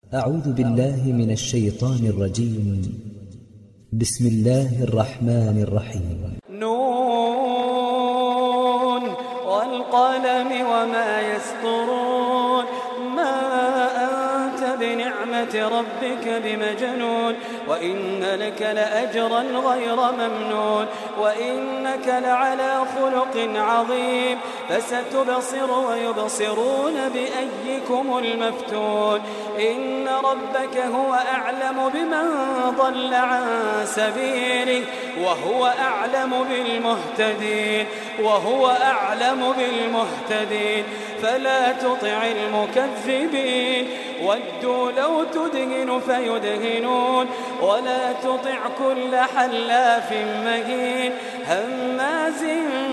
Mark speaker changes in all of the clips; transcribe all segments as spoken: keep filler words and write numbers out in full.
Speaker 1: أعوذ بالله من الشيطان الرجيم. بسم الله الرحمن الرحيم.
Speaker 2: نون والقلم وما يسطرون ما أنت بنعمة ربك بمجنون وإن لك لأجرا غير ممنون وإنك لعلى خلق عظيم فستبصر ويبصرون بأيكم المفتون إن ربك هو أعلم بمن ضل عن سبيله وهو أعلم بالمهتدين وهو أعلم بالمهتدين فلا تطع المكذبين ودوا لو تدهن فيدهنون ولا تطع كل حلاف مهين هماز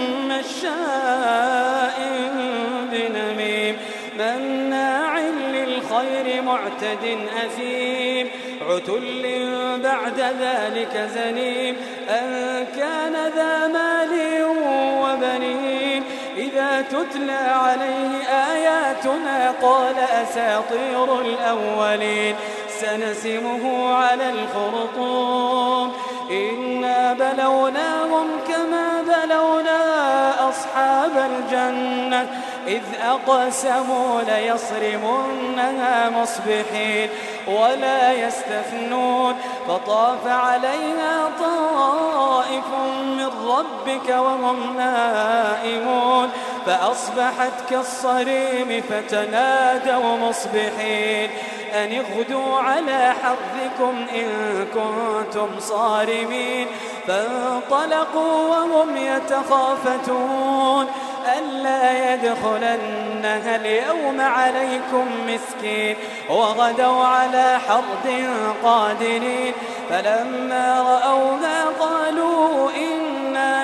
Speaker 2: مشاء بنميم مناع للخير معتد أثيم عتل بعد ذلك زنيم أن كان ذا مال وبنين إذا تتلى عليه آياتنا قال أساطير الأولين سنسمه على الخرطوم إنا بلوناهم كما بلونا أصحاب الجنة إذ أقسموا ليصرمنها مصبحين ولا يستثنون فطاف عليها طائف من ربك وهم نائمون فأصبحت كالصريم فتنادوا مصبحين أن اغدوا على حظكم إن كنتم صارمين فانطلقوا وهم يتخافتون ألا يدخلنها اليوم عليكم مسكين وغدوا على حرد قادرين فلما رأوها قالوا إنا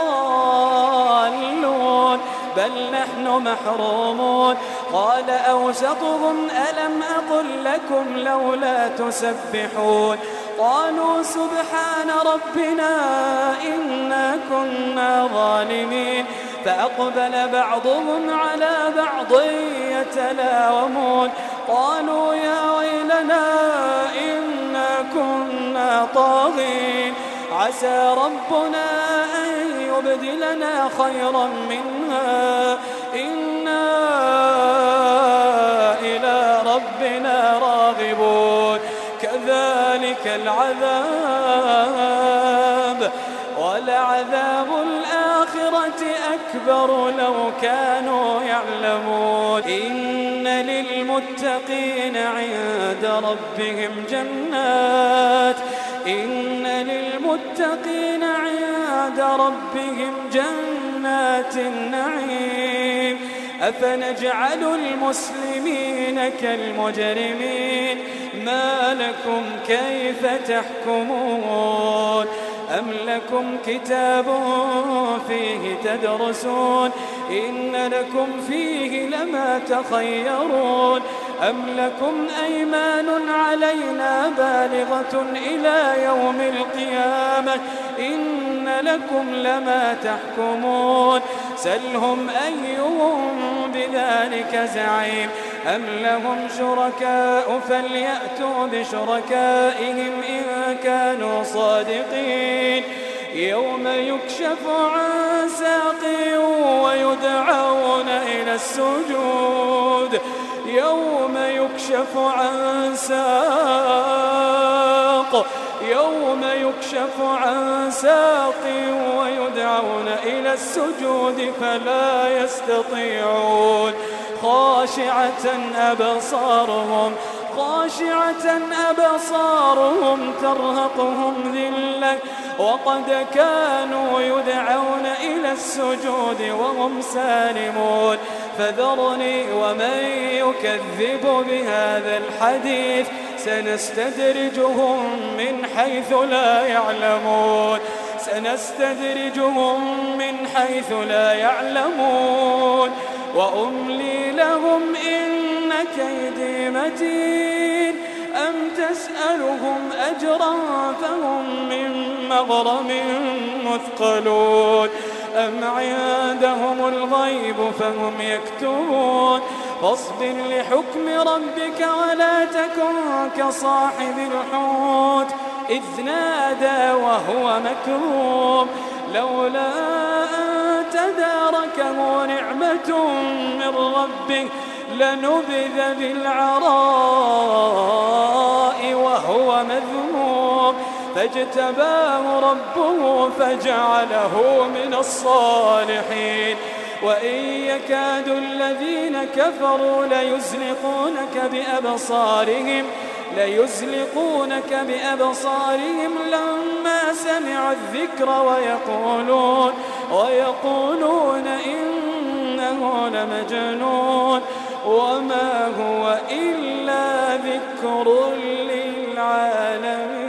Speaker 2: لضالون بل نحن محرومون قال أوسطهم ألم أقل لكم لولا تسبحون قالوا سبحان ربنا إنا كنا ظالمين فأقبل بعضهم على بعض يتلاومون قالوا يا ويلنا إنا كنا طاغين عسى ربنا أن يبدلنا خيرا منها إنا إلى ربنا راغبون كذلك العذاب ولعذاب الآخرة أكبر لو كانوا يعلمون إن للمتقين عند ربهم جنات إن للمتقين عند ربهم جنات النعيم أفنجعل المسلمين كالمجرمين ما لكم كيف تحكمون أم لكم كتاب فيه تدرسون إن لكم فيه لما تخيرون أم لكم أيمان علينا بالغة إلى يوم القيامة إن لكم لما تحكمون سلهم أيهم بذلك زعيم أم لهم شركاء فليأتوا بشركائهم إن كانوا صادقين يوم يكشف عن ساق ويدعون إلى السجود يوم يكشف عن ساق يوم يكشف عن ساق ويدعون إلى السجود فلا يستطيعون خاشعة أبصارهم خاشعة أبصارهم ترهقهم ذلة وقد كانوا يدعون إلى السجود وهم سالمون فذرني ومن يكذب بهذا الحديث سنستدرجهم من حيث لا يعلمون سنستدرجهم من حيث لا يعلمون وأملي لهم إن كيدي متين أم تسألهم أجرا فهم من مغرم مثقلون أم عندهم الغيب فهم يكتبون فاصبر لحكم ربك ولا تكن كصاحب الحوت إذ نادى وهو مكروب لولا أن تداركه نعمة من ربه لنبذ بالعراء وهو مذموم فاجتباه ربه فجعله من الصالحين وإن يكاد الذين كفروا ليزلقونك بأبصارهم ليزلقونك بأبصارهم لما سمعوا الذكر ويقولون ويقولون إنه لمجنون وما هو إلا ذكر للعالمين.